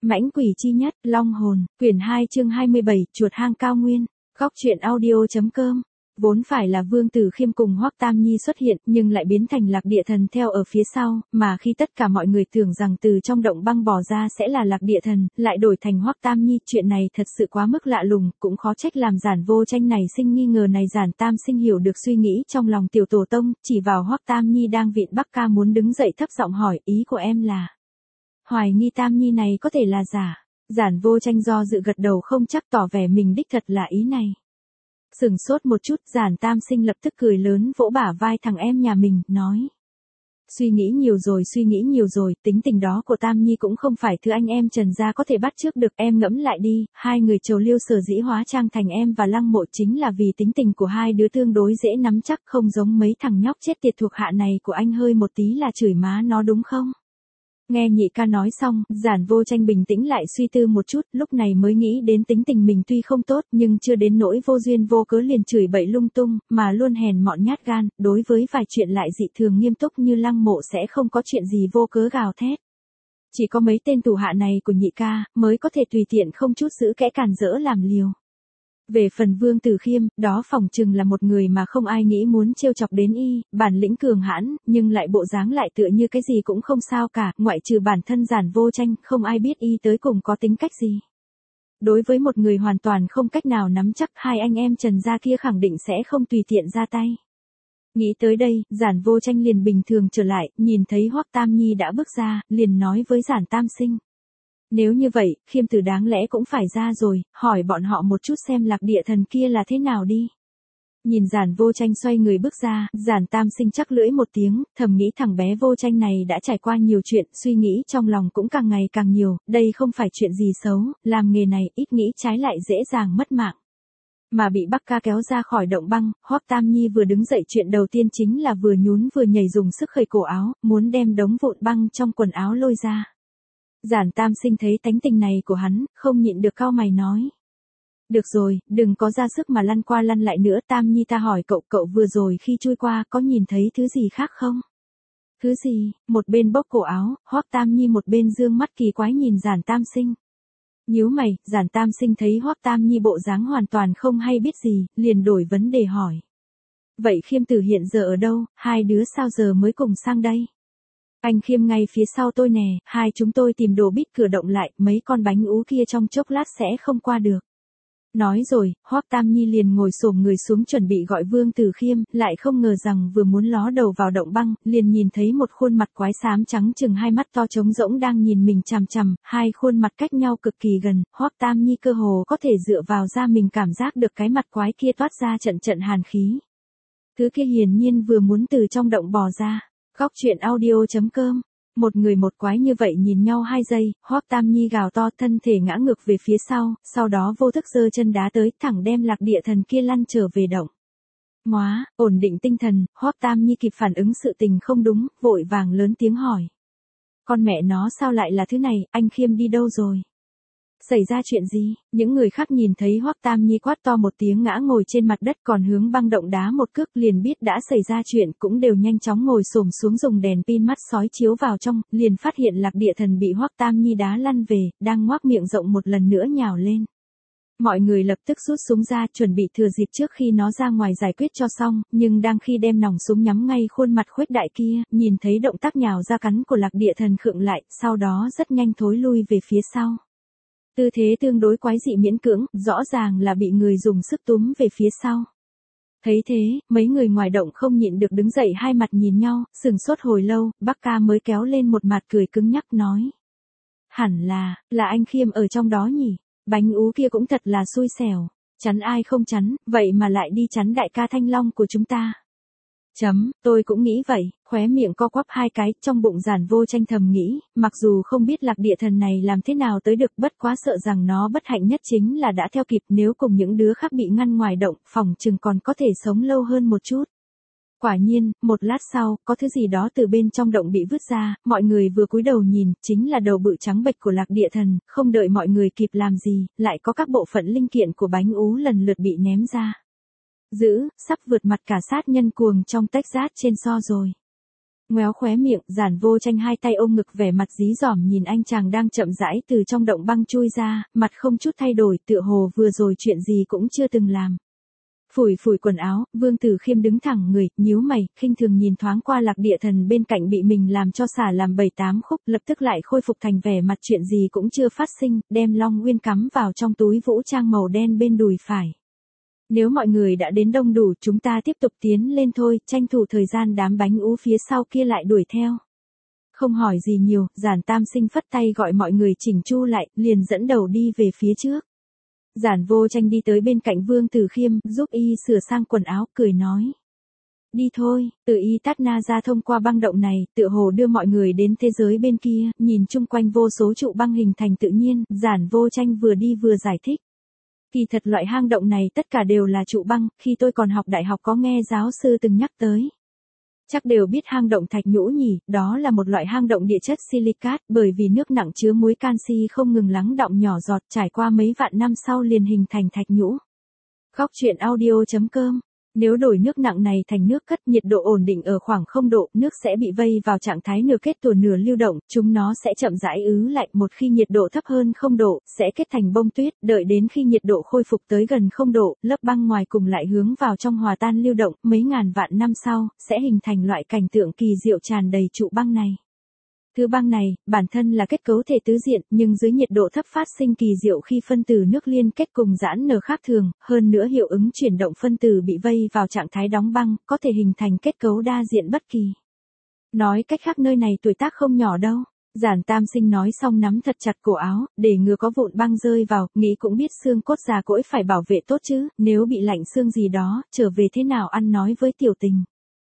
Mãnh quỷ chi nhất, Long hồn, quyển 2 chương 27, chuột hang cao nguyên. Góc truyện audio.com. Vốn phải là Vương Tử Khiêm cùng Hoắc Tam Nhi xuất hiện, nhưng lại biến thành Lạc Địa Thần theo ở phía sau, mà khi tất cả mọi người tưởng rằng từ trong động băng bò ra sẽ là Lạc Địa Thần, lại đổi thành Hoắc Tam Nhi. Chuyện này thật sự quá mức lạ lùng, cũng khó trách làm Giản Vô Tranh này sinh nghi ngờ này. Giản Tam Sinh hiểu được suy nghĩ trong lòng tiểu tổ tông, chỉ vào Hoắc Tam Nhi đang vịn Bắc Ca muốn đứng dậy thấp giọng hỏi, ý của em là hoài nghi Tam Nhi này có thể là giả. Giản Vô Tranh do dự gật đầu không chắc, tỏ vẻ mình đích thật là ý này. Sừng sốt một chút, Giản Tam Sinh lập tức cười lớn vỗ bả vai thằng em nhà mình, nói. Suy nghĩ nhiều rồi, tính tình đó của Tam Nhi cũng không phải thứ anh em Trần gia có thể bắt chước được. Em ngẫm lại đi, hai người Trầu Liêu sở dĩ hóa trang thành em và Lăng Mộ chính là vì tính tình của hai đứa tương đối dễ nắm chắc, không giống mấy thằng nhóc chết tiệt thuộc hạ này của anh, hơi một tí là chửi má nó đúng không? Nghe nhị ca nói xong, Giản Vô Tranh bình tĩnh lại suy tư một chút, lúc này mới nghĩ đến tính tình mình tuy không tốt nhưng chưa đến nỗi vô duyên vô cớ liền chửi bậy lung tung, mà luôn hèn mọn nhát gan, đối với vài chuyện lại dị thường nghiêm túc như Lăng Mộ sẽ không có chuyện gì vô cớ gào thét. Chỉ có mấy tên thủ hạ này của nhị ca mới có thể tùy tiện không chút giữ kẽ cản rỡ làm liều. Về phần Vương Tử Khiêm, đó phỏng chừng là một người mà không ai nghĩ muốn trêu chọc đến y, bản lĩnh cường hãn, nhưng lại bộ dáng lại tựa như cái gì cũng không sao cả, ngoại trừ bản thân Giản Vô Tranh, không ai biết y tới cùng có tính cách gì. Đối với một người hoàn toàn không cách nào nắm chắc, hai anh em Trần gia kia khẳng định sẽ không tùy tiện ra tay. Nghĩ tới đây, Giản Vô Tranh liền bình thường trở lại, nhìn thấy Hoắc Tam Nhi đã bước ra, liền nói với Giản Tam Sinh. Nếu như vậy, Khiêm Tử đáng lẽ cũng phải ra rồi, hỏi bọn họ một chút xem Lạc Địa Thần kia là thế nào đi. Nhìn Giản Vô Tranh xoay người bước ra, Giản Tam Sinh chắc lưỡi một tiếng, thầm nghĩ thằng bé Vô Tranh này đã trải qua nhiều chuyện, suy nghĩ trong lòng cũng càng ngày càng nhiều, đây không phải chuyện gì xấu, làm nghề này ít nghĩ trái lại dễ dàng mất mạng. Mà bị Bắc Ca kéo ra khỏi động băng, Hoắc Tam Nhi vừa đứng dậy chuyện đầu tiên chính là vừa nhún vừa nhảy dùng sức khởi cổ áo, muốn đem đống vụn băng trong quần áo lôi ra. Giản Tam Sinh thấy tánh tình này của hắn, không nhịn được cau mày nói. Được rồi, đừng có ra sức mà lăn qua lăn lại nữa. Tam Nhi ta hỏi cậu vừa rồi khi chui qua có nhìn thấy thứ gì khác không? Thứ gì? Một bên bốc cổ áo, Hoắc Tam Nhi một bên dương mắt kỳ quái nhìn Giản Tam Sinh. Nhíu mày, Giản Tam Sinh thấy Hoắc Tam Nhi bộ dáng hoàn toàn không hay biết gì, liền đổi vấn đề hỏi. Vậy Khiêm Tử hiện giờ ở đâu, hai đứa sao giờ mới cùng sang đây? Anh Khiêm ngay phía sau tôi nè, hai chúng tôi tìm đồ bít cửa động lại, mấy con bánh ú kia trong chốc lát sẽ không qua được. Nói rồi, Hoắc Tam Nhi liền ngồi xổm người xuống chuẩn bị gọi Vương Tử Khiêm, lại không ngờ rằng vừa muốn ló đầu vào động băng, liền nhìn thấy một khuôn mặt quái xám trắng chừng hai mắt to trống rỗng đang nhìn mình chằm chằm, hai khuôn mặt cách nhau cực kỳ gần, Hoắc Tam Nhi cơ hồ có thể dựa vào da mình cảm giác được cái mặt quái kia toát ra trận trận hàn khí. Thứ kia hiển nhiên vừa muốn từ trong động bò ra. Góc truyện audio.com. Một người một quái như vậy nhìn nhau 2 giây, Hoắc Tam Nhi gào to thân thể ngã ngược về phía sau đó vô thức giơ chân đá tới, thẳng đem Lạc Địa Thần kia lăn trở về động. Móa, ổn định tinh thần, Hoắc Tam Nhi kịp phản ứng sự tình không đúng, vội vàng lớn tiếng hỏi. Con mẹ nó sao lại là thứ này, anh Khiêm đi đâu rồi? Xảy ra chuyện gì? Những người khác nhìn thấy Hoắc Tam Nhi quát to một tiếng ngã ngồi trên mặt đất còn hướng băng động đá một cước liền biết đã xảy ra chuyện, cũng đều nhanh chóng ngồi xổm xuống dùng đèn pin mắt sói chiếu vào trong, liền phát hiện Lạc Địa Thần bị Hoắc Tam Nhi đá lăn về, đang ngoác miệng rộng một lần nữa nhào lên. Mọi người lập tức rút súng ra chuẩn bị thừa dịp trước khi nó ra ngoài giải quyết cho xong, nhưng đang khi đem nòng súng nhắm ngay khuôn mặt khuếch đại kia, nhìn thấy động tác nhào ra cắn của Lạc Địa Thần khựng lại, sau đó rất nhanh thối lui về phía sau. Tư thế tương đối quái dị miễn cưỡng, rõ ràng là bị người dùng sức túm về phía sau. Thấy thế, mấy người ngoài động không nhịn được đứng dậy hai mặt nhìn nhau, sừng sốt hồi lâu, Bắc Ca mới kéo lên một mặt cười cứng nhắc nói. Hẳn là anh Khiêm ở trong đó nhỉ, bánh ú kia cũng thật là xui xẻo, chắn ai không chắn, vậy mà lại đi chắn đại ca Thanh Long của chúng ta. Tôi cũng nghĩ vậy, khóe miệng co quắp hai cái, trong bụng Giản Vô Tranh thầm nghĩ, mặc dù không biết Lạc Địa Thần này làm thế nào tới được, bất quá sợ rằng nó bất hạnh nhất chính là đã theo kịp, nếu cùng những đứa khác bị ngăn ngoài động, phòng chừng còn có thể sống lâu hơn một chút. Quả nhiên, một lát sau, có thứ gì đó từ bên trong động bị vứt ra, mọi người vừa cúi đầu nhìn, chính là đầu bự trắng bệch của Lạc Địa Thần, không đợi mọi người kịp làm gì, lại có các bộ phận linh kiện của bánh ú lần lượt bị ném ra. Sắp vượt mặt cả sát nhân cuồng trong tách rát trên so rồi. Ngoéo khóe miệng, Giản Vô Tranh hai tay ôm ngực vẻ mặt dí dỏm nhìn anh chàng đang chậm rãi từ trong động băng chui ra, mặt không chút thay đổi tựa hồ vừa rồi chuyện gì cũng chưa từng làm. Phủi phủi quần áo, Vương Tử Khiêm đứng thẳng người, nhíu mày, khinh thường nhìn thoáng qua Lạc Địa Thần bên cạnh bị mình làm cho xả làm 7-8 khúc, lập tức lại khôi phục thành vẻ mặt chuyện gì cũng chưa phát sinh, đem Long Nguyên cắm vào trong túi vũ trang màu đen bên đùi phải. Nếu mọi người đã đến đông đủ, chúng ta tiếp tục tiến lên thôi, tranh thủ thời gian đám bánh ú phía sau kia lại đuổi theo. Không hỏi gì nhiều, Giản Tam Sinh phất tay gọi mọi người chỉnh chu lại, liền dẫn đầu đi về phía trước. Giản Vô Tranh đi tới bên cạnh Vương Tử Khiêm, giúp y sửa sang quần áo, cười nói. Đi thôi, từ y tát na ra thông qua băng động này, tựa hồ đưa mọi người đến thế giới bên kia, nhìn chung quanh vô số trụ băng hình thành tự nhiên, Giản Vô Tranh vừa đi vừa giải thích. Kỳ thật loại hang động này tất cả đều là trụ băng, khi tôi còn học đại học có nghe giáo sư từng nhắc tới. Chắc đều biết hang động thạch nhũ nhỉ, đó là một loại hang động địa chất silicat, bởi vì nước nặng chứa muối canxi không ngừng lắng đọng nhỏ giọt trải qua mấy vạn năm sau liền hình thành thạch nhũ. Góc truyện audio.com. Nếu đổi nước nặng này thành nước cất, nhiệt độ ổn định ở khoảng 0 độ, nước sẽ bị vây vào trạng thái nửa kết tủa nửa lưu động, chúng nó sẽ chậm rãi ứ lại, một khi nhiệt độ thấp hơn 0 độ, sẽ kết thành bông tuyết, đợi đến khi nhiệt độ khôi phục tới gần 0 độ, lớp băng ngoài cùng lại hướng vào trong hòa tan lưu động, mấy ngàn vạn năm sau, sẽ hình thành loại cảnh tượng kỳ diệu tràn đầy trụ băng này. Thứ băng này, bản thân là kết cấu thể tứ diện, nhưng dưới nhiệt độ thấp phát sinh kỳ diệu khi phân tử nước liên kết cùng giãn nở khác thường, hơn nữa hiệu ứng chuyển động phân tử bị vây vào trạng thái đóng băng, có thể hình thành kết cấu đa diện bất kỳ. Nói cách khác nơi này tuổi tác không nhỏ đâu. Giản Tam Sinh nói xong nắm thật chặt cổ áo, để ngừa có vụn băng rơi vào, nghĩ cũng biết xương cốt già cỗi phải bảo vệ tốt chứ, nếu bị lạnh xương gì đó, trở về thế nào ăn nói với tiểu tình.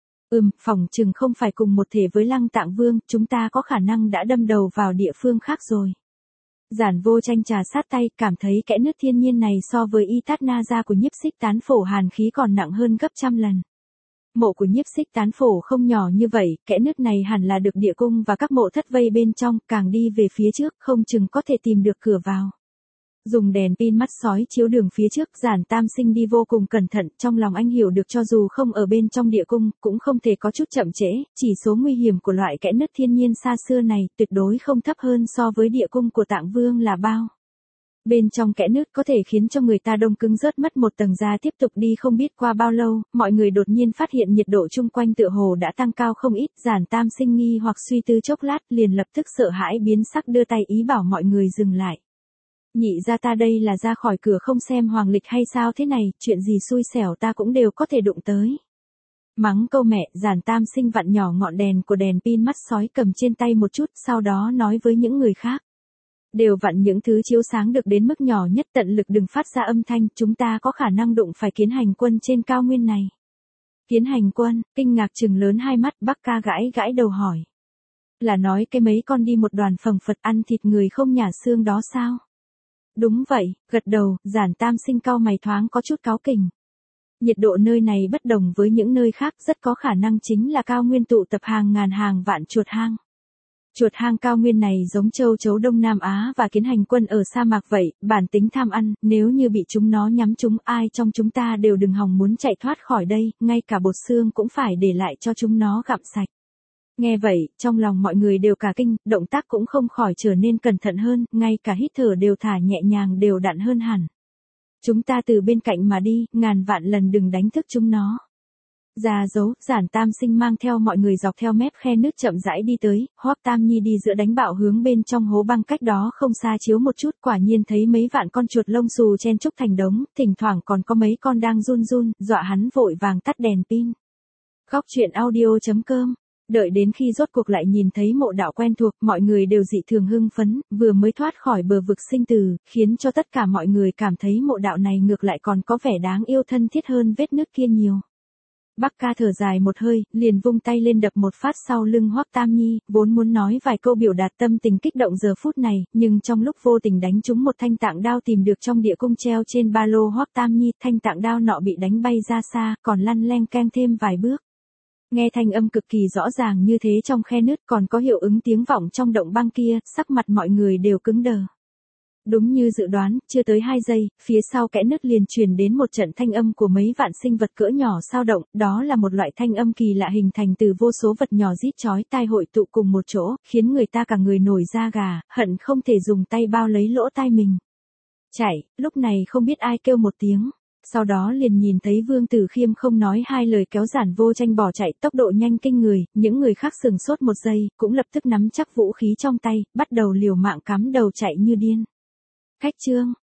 Phỏng chừng không phải cùng một thể với Lăng Tạng Vương, chúng ta có khả năng đã đâm đầu vào địa phương khác rồi. Giản Vô Tranh trà sát tay, cảm thấy kẽ nứt thiên nhiên này so với y tát na gia của Nhiếp Xích Tán Phổ hàn khí còn nặng hơn gấp trăm lần. Mộ của Nhiếp Xích Tán Phổ không nhỏ như vậy, kẽ nứt này hẳn là được địa cung và các mộ thất vây bên trong, càng đi về phía trước, không chừng có thể tìm được cửa vào. Dùng đèn pin mắt sói chiếu đường phía trước, Giản Tam Sinh đi vô cùng cẩn thận, trong lòng anh hiểu được cho dù không ở bên trong địa cung, cũng không thể có chút chậm trễ, chỉ số nguy hiểm của loại kẽ nứt thiên nhiên xa xưa này, tuyệt đối không thấp hơn so với địa cung của Tạng Vương là bao. Bên trong kẽ nứt có thể khiến cho người ta đông cứng rớt mất một tầng da, tiếp tục đi không biết qua bao lâu, mọi người đột nhiên phát hiện nhiệt độ chung quanh tựa hồ đã tăng cao không ít, Giản Tam Sinh nghi hoặc suy tư chốc lát, liền lập tức sợ hãi biến sắc đưa tay ý bảo mọi người dừng lại. Nhị ra ta đây là ra khỏi cửa không xem hoàng lịch hay sao thế này, chuyện gì xui xẻo ta cũng đều có thể đụng tới. Mắng câu mẹ, Giản Tam Sinh vặn nhỏ ngọn đèn của đèn pin mắt sói cầm trên tay một chút, sau đó nói với những người khác. Đều vặn những thứ chiếu sáng được đến mức nhỏ nhất, tận lực đừng phát ra âm thanh, chúng ta có khả năng đụng phải kiến hành quân trên cao nguyên này. Kiến hành quân, kinh ngạc trừng lớn hai mắt, Bắc Ca gãi gãi đầu hỏi. Là nói cái mấy con đi một đoàn phầng phật ăn thịt người không nhả xương đó sao? Đúng vậy, gật đầu, Giản Tam Sinh cau mày thoáng có chút cáu kỉnh. Nhiệt độ nơi này bất đồng với những nơi khác, rất có khả năng chính là cao nguyên tụ tập hàng ngàn hàng vạn chuột hang. Chuột hang cao nguyên này giống châu chấu Đông Nam Á và kiến hành quân ở sa mạc vậy, bản tính tham ăn, nếu như bị chúng nó nhắm trúng ai trong chúng ta đều đừng hòng muốn chạy thoát khỏi đây, ngay cả bột xương cũng phải để lại cho chúng nó gặm sạch. Nghe vậy, trong lòng mọi người đều cả kinh, động tác cũng không khỏi trở nên cẩn thận hơn, ngay cả hít thở đều thả nhẹ nhàng đều đặn hơn hẳn. Chúng ta từ bên cạnh mà đi, ngàn vạn lần đừng đánh thức chúng nó. Ra dấu, Giản Tam Sinh mang theo mọi người dọc theo mép khe nước chậm rãi đi tới, Hoắc Tam Nhi đi giữa đánh bạo hướng bên trong hố băng cách đó không xa chiếu một chút, quả nhiên thấy mấy vạn con chuột lông xù chen chúc thành đống, thỉnh thoảng còn có mấy con đang run run, dọa hắn vội vàng tắt đèn pin. Góc truyện audio.com. Đợi đến khi rốt cuộc lại nhìn thấy mộ đạo quen thuộc, mọi người đều dị thường hưng phấn, vừa mới thoát khỏi bờ vực sinh tử, khiến cho tất cả mọi người cảm thấy mộ đạo này ngược lại còn có vẻ đáng yêu thân thiết hơn vết nứt kia nhiều. Bắc Ca thở dài một hơi, liền vung tay lên đập một phát sau lưng Hoắc Tam Nhi, vốn muốn nói vài câu biểu đạt tâm tình kích động giờ phút này, nhưng trong lúc vô tình đánh trúng một thanh tạng đao tìm được trong địa cung treo trên ba lô Hoắc Tam Nhi, thanh tạng đao nọ bị đánh bay ra xa, còn lăn leng keng thêm vài bước. Nghe thanh âm cực kỳ rõ ràng như thế trong khe nứt còn có hiệu ứng tiếng vọng trong động băng kia, sắc mặt mọi người đều cứng đờ. Đúng như dự đoán, chưa tới 2 giây, phía sau kẽ nứt liền truyền đến một trận thanh âm của mấy vạn sinh vật cỡ nhỏ sao động, đó là một loại thanh âm kỳ lạ hình thành từ vô số vật nhỏ rít chói tai hội tụ cùng một chỗ, khiến người ta cả người nổi da gà, hận không thể dùng tay bao lấy lỗ tai mình. Chạy, lúc này không biết ai kêu một tiếng. Sau đó liền nhìn thấy Vương Tử Khiêm không nói hai lời kéo Giản Vô Tranh bỏ chạy tốc độ nhanh kinh người, những người khác sừng sốt một giây, cũng lập tức nắm chắc vũ khí trong tay, bắt đầu liều mạng cắm đầu chạy như điên. Khách trương,